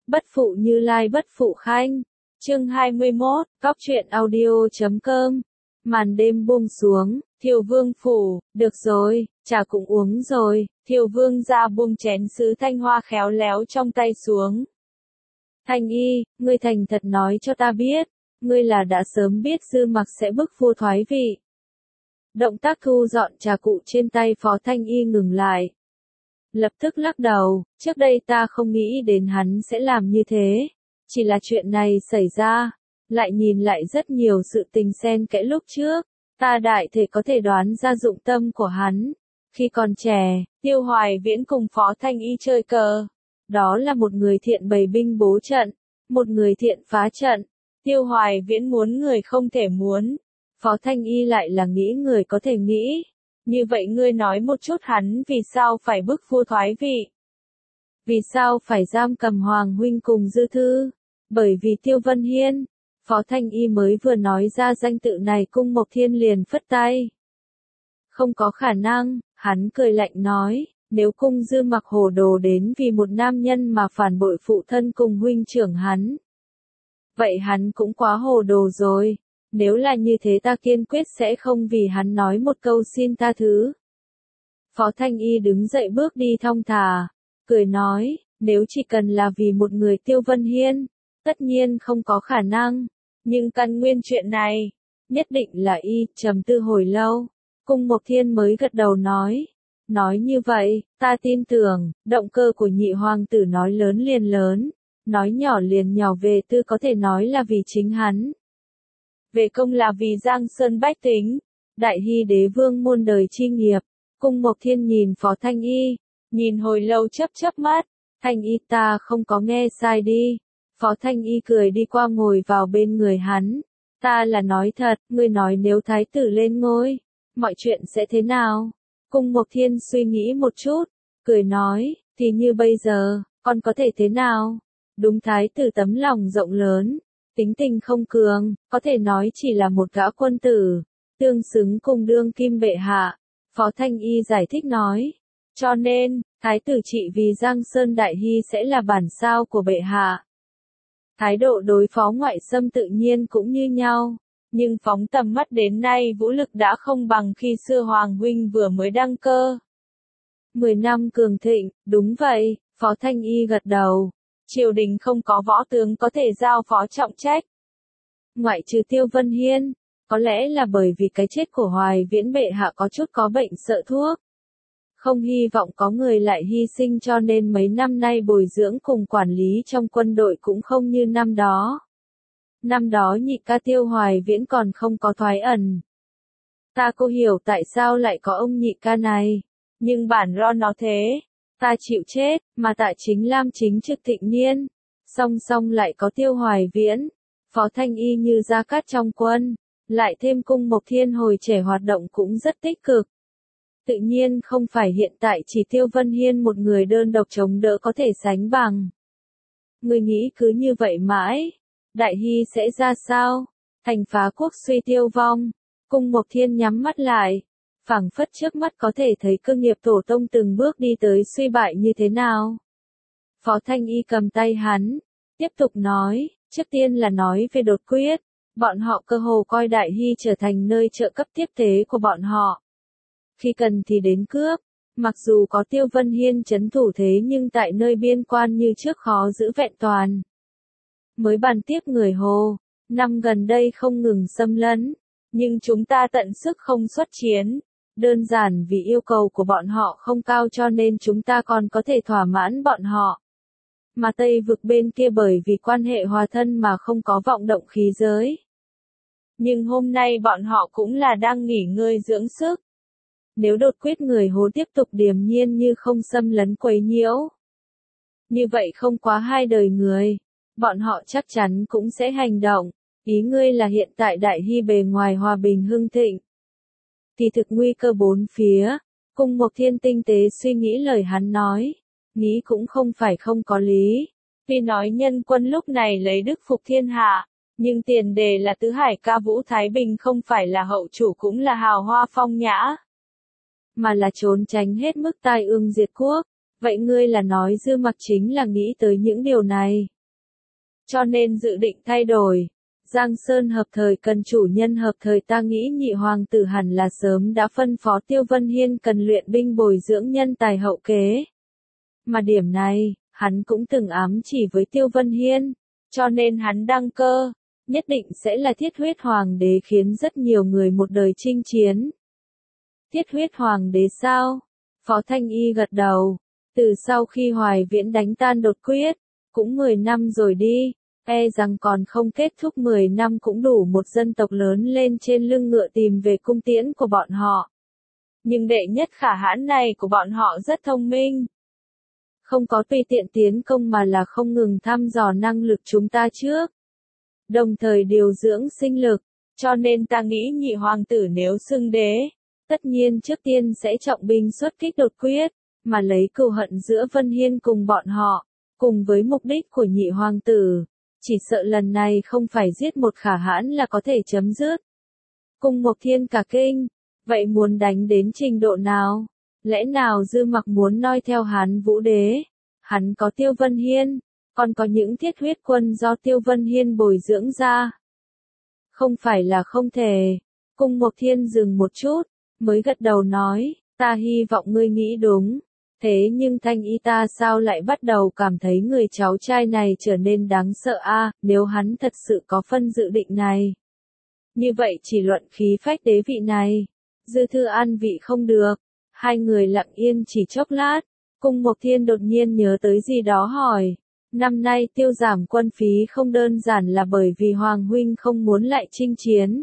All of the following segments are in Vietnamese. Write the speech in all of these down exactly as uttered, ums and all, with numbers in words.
Bất phụ Như Lai bất phụ Khanh. Chương hai mươi mốt, Cóc truyện audio chấm com. Màn đêm buông xuống, Thiều Vương phủ, được rồi, trà cũng uống rồi, Thiều Vương ra buông chén sứ thanh hoa khéo léo trong tay xuống. Thanh y, ngươi thành thật nói cho ta biết, ngươi là đã sớm biết Dư Mặc sẽ bức vua thoái vị. Động tác thu dọn trà cụ trên tay Phó Thanh y ngừng lại. Lập tức lắc đầu, trước đây ta không nghĩ đến hắn sẽ làm như thế. Chỉ là chuyện này xảy ra, lại nhìn lại rất nhiều sự tình xen kẽ lúc trước, ta đại thể có thể đoán ra dụng tâm của hắn. Khi còn trẻ, Tiêu Hoài Viễn cùng Phó Thanh y chơi cờ. Đó là một người thiện bày binh bố trận, một người thiện phá trận. Tiêu Hoài Viễn muốn người không thể muốn, Phó Thanh y lại là nghĩ người có thể nghĩ. Như vậy ngươi nói một chút hắn vì sao phải bức vua thoái vị? Vì sao phải giam cầm Hoàng huynh cùng Dư Thư? Bởi vì Tiêu Vân Hiên. Phó Thanh y mới vừa nói ra danh tự này, Cung Mộc Thiên liền phất tay. Không có khả năng, hắn cười lạnh nói, nếu Cung Dư Mặc hồ đồ đến vì một nam nhân mà phản bội phụ thân cùng huynh trưởng hắn. Vậy hắn cũng quá hồ đồ rồi. Nếu là như thế ta kiên quyết sẽ không vì hắn nói một câu xin tha thứ. Phó Thanh y đứng dậy bước đi thong thả, cười nói, nếu chỉ cần là vì một người Tiêu Vân Hiên, tất nhiên không có khả năng, nhưng căn nguyên chuyện này, nhất định là y. Trầm tư hồi lâu, Cung Mộc Thiên mới gật đầu nói, nói như vậy, ta tin tưởng, động cơ của nhị hoàng tử nói lớn liền lớn, nói nhỏ liền nhỏ, về tư có thể nói là vì chính hắn. Về công là vì Giang Sơn bách tính, Đại Hy đế vương muôn đời chi nghiệp. Cung Mộc Thiên nhìn Phó Thanh y, nhìn hồi lâu chớp chớp mắt, Thanh y ta không có nghe sai đi. Phó Thanh y cười đi qua ngồi vào bên người hắn, ta là nói thật, ngươi nói nếu thái tử lên ngôi, mọi chuyện sẽ thế nào? Cung Mộc Thiên suy nghĩ một chút, cười nói, thì như bây giờ, còn có thể thế nào? Đúng, thái tử tấm lòng rộng lớn, tính tình không cường, có thể nói chỉ là một gã quân tử, tương xứng cùng đương kim bệ hạ. Phó Thanh y giải thích nói, cho nên, thái tử trị vì Giang Sơn Đại Hy sẽ là bản sao của bệ hạ. Thái độ đối phó ngoại xâm tự nhiên cũng như nhau, nhưng phóng tầm mắt đến nay vũ lực đã không bằng khi xưa Hoàng huynh vừa mới đăng cơ. Mười năm cường thịnh, đúng vậy, Phó Thanh y gật đầu. Triều đình không có võ tướng có thể giao phó trọng trách. Ngoại trừ Tiêu Vân Hiên, có lẽ là bởi vì cái chết của Hoài Viễn bệ hạ có chút có bệnh sợ thuốc. Không hy vọng có người lại hy sinh, cho nên mấy năm nay bồi dưỡng cùng quản lý trong quân đội cũng không như năm đó. Năm đó nhị ca Tiêu Hoài Viễn còn không có thoái ẩn. Ta cô hiểu tại sao lại có ông nhị ca này, nhưng bản ro nó thế. Ta chịu chết, mà Tạ Chính Lam chính trực thịnh niên, song song lại có Tiêu Hoài Viễn, Phó Thanh y như gia cát trong quân, lại thêm Cung Mộc Thiên hồi trẻ hoạt động cũng rất tích cực. Tự nhiên không phải hiện tại chỉ Tiêu Vân Hiên một người đơn độc chống đỡ có thể sánh bằng. Người nghĩ cứ như vậy mãi, Đại Hy sẽ ra sao? Thành phá quốc suy tiêu vong. Cung Mộc Thiên nhắm mắt lại, phảng phất trước mắt có thể thấy cơ nghiệp tổ tông từng bước đi tới suy bại như thế nào. Phó Thanh y cầm tay hắn, tiếp tục nói, trước tiên là nói về đột quyết, bọn họ cơ hồ coi Đại Hy trở thành nơi trợ cấp tiếp tế của bọn họ. Khi cần thì đến cướp, mặc dù có Tiêu Vân Hiên trấn thủ thế nhưng tại nơi biên quan như trước khó giữ vẹn toàn. Mới bàn tiếp người Hồ, năm gần đây không ngừng xâm lấn, nhưng chúng ta tận sức không xuất chiến. Đơn giản vì yêu cầu của bọn họ không cao cho nên chúng ta còn có thể thỏa mãn bọn họ. Mà Tây vực bên kia bởi vì quan hệ hòa thân mà không có vọng động khí giới. Nhưng hôm nay bọn họ cũng là đang nghỉ ngơi dưỡng sức. Nếu đột quyết người Hồ tiếp tục điềm nhiên như không xâm lấn quấy nhiễu, như vậy không quá hai đời người, bọn họ chắc chắn cũng sẽ hành động. Ý ngươi là hiện tại Đại Hy bề ngoài hòa bình hưng thịnh, thì thực nguy cơ bốn phía. Cung Mộc Thiên tinh tế suy nghĩ lời hắn nói, nghĩ cũng không phải không có lý. Tuy nói nhân quân lúc này lấy đức phục thiên hạ, nhưng tiền đề là tứ hải ca vũ Thái Bình không phải là hậu chủ cũng là hào hoa phong nhã, mà là trốn tránh hết mức tai ương diệt quốc. Vậy ngươi là nói Dư Mặc chính là nghĩ tới những điều này? cho nên dự định thay đổi. Giang Sơn hợp thời cần chủ nhân hợp thời, ta nghĩ nhị hoàng tử hẳn là sớm đã phân phó Tiêu Vân Hiên cần luyện binh bồi dưỡng nhân tài hậu kế. Mà điểm này, hắn cũng từng ám chỉ với Tiêu Vân Hiên, cho nên hắn đăng cơ, nhất định sẽ là thiết huyết hoàng đế, khiến rất nhiều người một đời chinh chiến. Thiết huyết hoàng đế sao? Phó Thanh Y gật đầu. Từ sau khi Hoài Viễn đánh tan đột quyết, cũng mười năm rồi đi, e rằng còn không kết thúc mười năm cũng đủ một dân tộc lớn lên trên lưng ngựa tìm về cung tiễn của bọn họ. Nhưng đệ nhất khả hãn này của bọn họ rất thông minh. Không có tùy tiện tiến công mà là không ngừng thăm dò năng lực chúng ta trước. Đồng thời điều dưỡng sinh lực, cho nên ta nghĩ nhị hoàng tử nếu xưng đế, tất nhiên trước tiên sẽ trọng binh xuất kích đột quyết, mà lấy cừu hận giữa Vân Hiên cùng bọn họ, cùng với mục đích của nhị hoàng tử, chỉ sợ lần này không phải giết một khả hãn là có thể chấm dứt. Cung Mộc Thiên cả kinh, vậy muốn đánh đến trình độ nào? Lẽ nào Dư Mặc muốn noi theo Hán Vũ Đế? Hắn có Tiêu Vân Hiên, còn có những thiết huyết quân do Tiêu Vân Hiên bồi dưỡng ra. Không phải là không thể. Cung Mộc Thiên dừng một chút, mới gật đầu nói, ta hy vọng ngươi nghĩ đúng. Thế nhưng Thanh Y ta sao lại bắt đầu cảm thấy người cháu trai này trở nên đáng sợ a, à, nếu hắn thật sự có phân dự định này. Như vậy chỉ luận khí phách đế vị này, Dư Thư an vị không được. Hai người lặng yên chỉ chốc lát, Cung Mộc Thiên đột nhiên nhớ tới gì đó hỏi, năm nay tiêu giảm quân phí không đơn giản là bởi vì Hoàng huynh không muốn lại chinh chiến,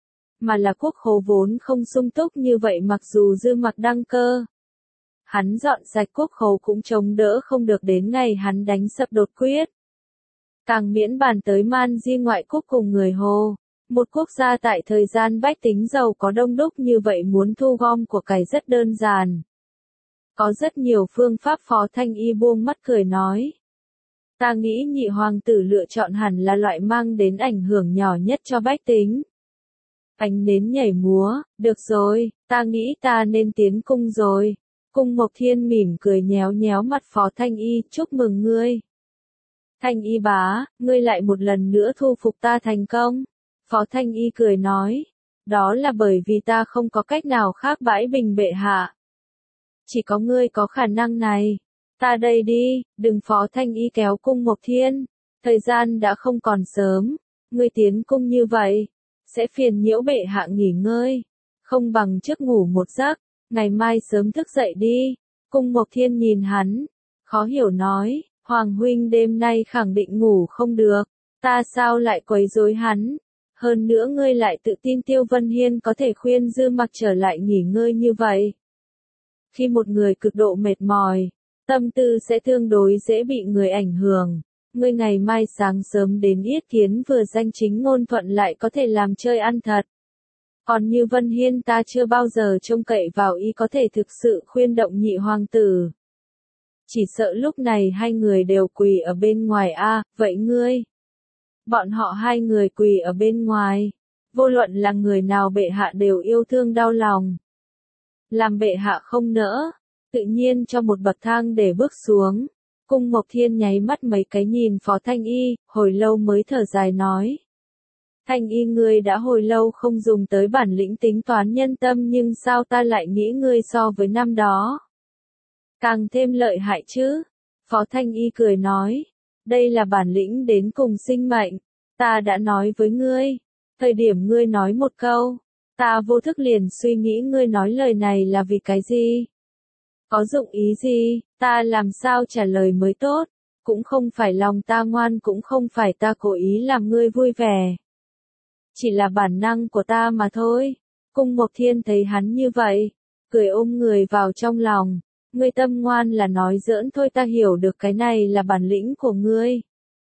mà là quốc khố vốn không sung túc như vậy, mặc dù Dư Mặc đăng cơ. Hắn dọn sạch quốc khố cũng chống đỡ không được đến ngày hắn đánh sập đột quyết. Càng miễn bàn tới Man Di ngoại quốc cùng người Hồ. Một quốc gia tại thời gian bách tính giàu có đông đúc như vậy muốn thu gom của cải rất đơn giản. Có rất nhiều phương pháp. Phó Thanh Y buông mắt cười nói. Ta nghĩ nhị hoàng tử lựa chọn hẳn là loại mang đến ảnh hưởng nhỏ nhất cho bách tính. Ánh nến nhảy múa, được rồi, ta nghĩ ta nên tiến cung rồi. Cung Mộc Thiên mỉm cười nhéo nhéo mặt Phó Thanh Y, chúc mừng ngươi. Thanh Y bá, ngươi lại một lần nữa thu phục ta thành công. Phó Thanh Y cười nói, đó là bởi vì ta không có cách nào khác bãi bình bệ hạ. Chỉ có ngươi có khả năng này. Ta đây đi, đừng. Phó Thanh Y kéo Cung Mộc Thiên. Thời gian đã không còn sớm, ngươi tiến cung như vậy, sẽ phiền nhiễu bệ hạ nghỉ ngơi. Không bằng trước ngủ một giấc, ngày mai sớm thức dậy đi. Cung Mộc Thiên nhìn hắn, khó hiểu nói, Hoàng huynh đêm nay khẳng định ngủ không được, ta sao lại quấy rối hắn. Hơn nữa ngươi lại tự tin Tiêu Vân Hiên có thể khuyên Dư Mặc trở lại nghỉ ngơi như vậy. Khi một người cực độ mệt mỏi, tâm tư sẽ tương đối dễ bị người ảnh hưởng. Ngươi ngày mai sáng sớm đến yết kiến vừa danh chính ngôn thuận lại có thể làm chơi ăn thật. Còn như Vân Hiên ta chưa bao giờ trông cậy vào y có thể thực sự khuyên động nhị hoàng tử. Chỉ sợ lúc này hai người đều quỳ ở bên ngoài a, à, vậy ngươi? Bọn họ hai người quỳ ở bên ngoài, vô luận là người nào bệ hạ đều yêu thương đau lòng. Làm bệ hạ không nỡ, tự nhiên cho một bậc thang để bước xuống. Cung Mộc Thiên nháy mắt mấy cái nhìn Phó Thanh Y, hồi lâu mới thở dài nói. Thanh Y ngươi đã hồi lâu không dùng tới bản lĩnh tính toán nhân tâm, nhưng sao ta lại nghĩ ngươi so với năm đó càng thêm lợi hại chứ? Phó Thanh Y cười nói. Đây là bản lĩnh đến cùng sinh mệnh. Ta đã nói với ngươi. Thời điểm ngươi nói một câu, ta vô thức liền suy nghĩ ngươi nói lời này là vì cái gì? Có dụng ý gì? Ta làm sao trả lời mới tốt? Cũng không phải lòng ta ngoan, cũng không phải ta cố ý làm ngươi vui vẻ. Chỉ là bản năng của ta mà thôi. Cung Mộc Thiên thấy hắn như vậy, cười ôm người vào trong lòng. Ngươi tâm ngoan là nói giỡn thôi, ta hiểu được cái này là bản lĩnh của ngươi.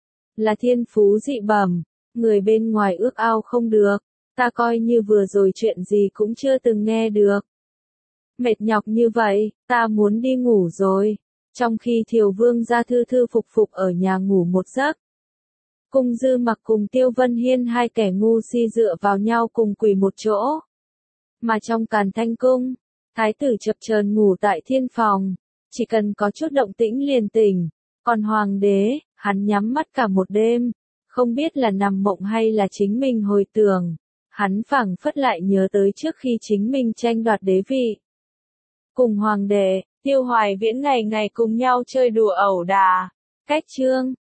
Là thiên phú dị bẩm, người bên ngoài ước ao không được, ta coi như vừa rồi chuyện gì cũng chưa từng nghe được. Mệt nhọc như vậy, ta muốn đi ngủ rồi. Trong khi Thiều Vương gia thư thư phục phục ở nhà ngủ một giấc. Cung Dư Mặc cùng Tiêu Vân Hiên hai kẻ ngu si dựa vào nhau cùng quỳ một chỗ. Mà trong Càn Thanh Cung, thái tử chập chờn ngủ tại thiên phòng, chỉ cần có chút động tĩnh liền tỉnh. Còn hoàng đế, hắn nhắm mắt cả một đêm, không biết là nằm mộng hay là chính mình hồi tưởng. Hắn phảng phất lại nhớ tới trước khi chính mình tranh đoạt đế vị. Cùng hoàng đệ, Tiêu Hoài Viễn ngày ngày cùng nhau chơi đùa ẩu đả. Cách chương